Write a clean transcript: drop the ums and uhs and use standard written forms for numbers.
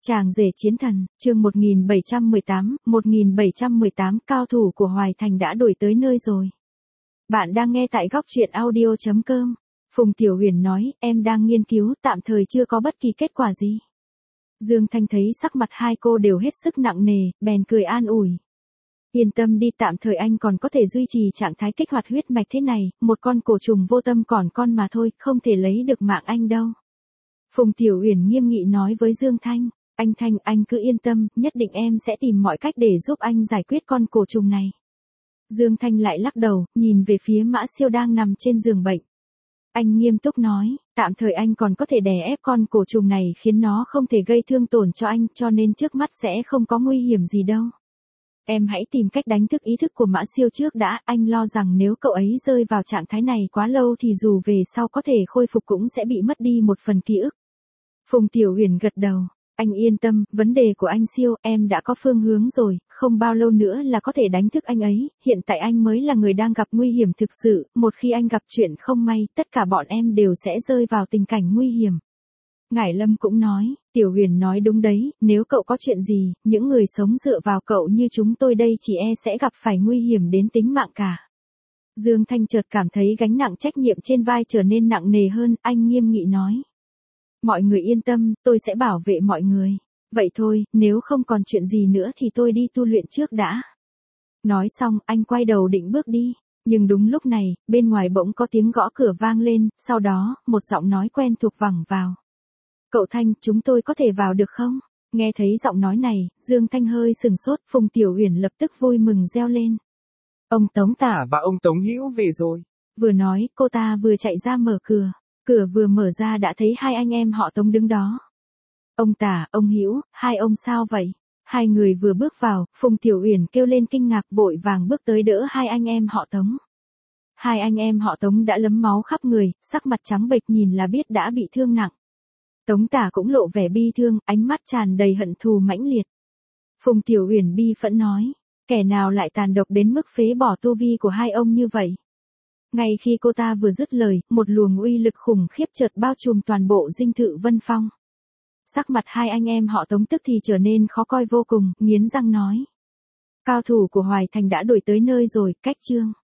Chàng rể chiến thần, chương 1718, cao thủ của Hoài Thành đã đuổi tới nơi rồi. Bạn đang nghe tại góc truyện audio.com. Phùng Tiểu Huyền nói, em đang nghiên cứu, tạm thời chưa có bất kỳ kết quả gì. Dương Thanh thấy sắc mặt hai cô đều hết sức nặng nề, bèn cười an ủi. Yên tâm đi, tạm thời anh còn có thể duy trì trạng thái kích hoạt huyết mạch thế này, một con cổ trùng vô tâm còn con mà thôi, không thể lấy được mạng anh đâu. Phùng Tiểu Huyền nghiêm nghị nói với Dương Thanh. Anh Thanh, anh cứ yên tâm, nhất định em sẽ tìm mọi cách để giúp anh giải quyết con cổ trùng này. Dương Thanh lại lắc đầu, nhìn về phía Mã Siêu đang nằm trên giường bệnh. Anh nghiêm túc nói, tạm thời anh còn có thể đè ép con cổ trùng này khiến nó không thể gây thương tổn cho anh, cho nên trước mắt sẽ không có nguy hiểm gì đâu. Em hãy tìm cách đánh thức ý thức của Mã Siêu trước đã, anh lo rằng nếu cậu ấy rơi vào trạng thái này quá lâu thì dù về sau có thể khôi phục cũng sẽ bị mất đi một phần ký ức. Phùng Tiểu Huyền gật đầu. Anh yên tâm, vấn đề của anh Siêu, em đã có phương hướng rồi, không bao lâu nữa là có thể đánh thức anh ấy, hiện tại anh mới là người đang gặp nguy hiểm thực sự, một khi anh gặp chuyện không may, tất cả bọn em đều sẽ rơi vào tình cảnh nguy hiểm. Ngải Lâm cũng nói, Tiểu Huyền nói đúng đấy, nếu cậu có chuyện gì, những người sống dựa vào cậu như chúng tôi đây chỉ sẽ gặp phải nguy hiểm đến tính mạng cả. Dương Thanh chợt cảm thấy gánh nặng trách nhiệm trên vai trở nên nặng nề hơn, anh nghiêm nghị nói. Mọi người yên tâm, tôi sẽ bảo vệ mọi người. Vậy thôi, nếu không còn chuyện gì nữa thì tôi đi tu luyện trước đã. Nói xong, anh quay đầu định bước đi. Nhưng đúng lúc này, bên ngoài bỗng có tiếng gõ cửa vang lên, sau đó, một giọng nói quen thuộc vẳng vào. Cậu Thanh, chúng tôi có thể vào được không? Nghe thấy giọng nói này, Dương Thanh hơi sừng sốt, Phùng Tiểu Huyền lập tức vui mừng reo lên. Ông Tống Tả và ông Tống Hữu về rồi. Vừa nói, cô ta vừa chạy ra mở cửa. Cửa vừa mở ra đã thấy hai anh em họ Tống đứng đó. Ông Tả, ông Hữu, hai ông sao vậy? Hai người vừa bước vào, Phùng Tiểu Uyển kêu lên kinh ngạc vội vàng bước tới đỡ hai anh em họ Tống. Hai anh em họ Tống đã lấm máu khắp người, sắc mặt trắng bệch nhìn là biết đã bị thương nặng. Tống Tả cũng lộ vẻ bi thương, ánh mắt tràn đầy hận thù mãnh liệt. Phùng Tiểu Uyển bi phẫn nói, kẻ nào lại tàn độc đến mức phế bỏ tu vi của hai ông như vậy? Ngay khi cô ta vừa dứt lời, một luồng uy lực khủng khiếp chợt bao trùm toàn bộ dinh thự Vân Phong. Sắc mặt hai anh em họ Tống tức thì trở nên khó coi vô cùng, nghiến răng nói. Cao thủ của Hoài Thành đã đuổi tới nơi rồi, cách chương.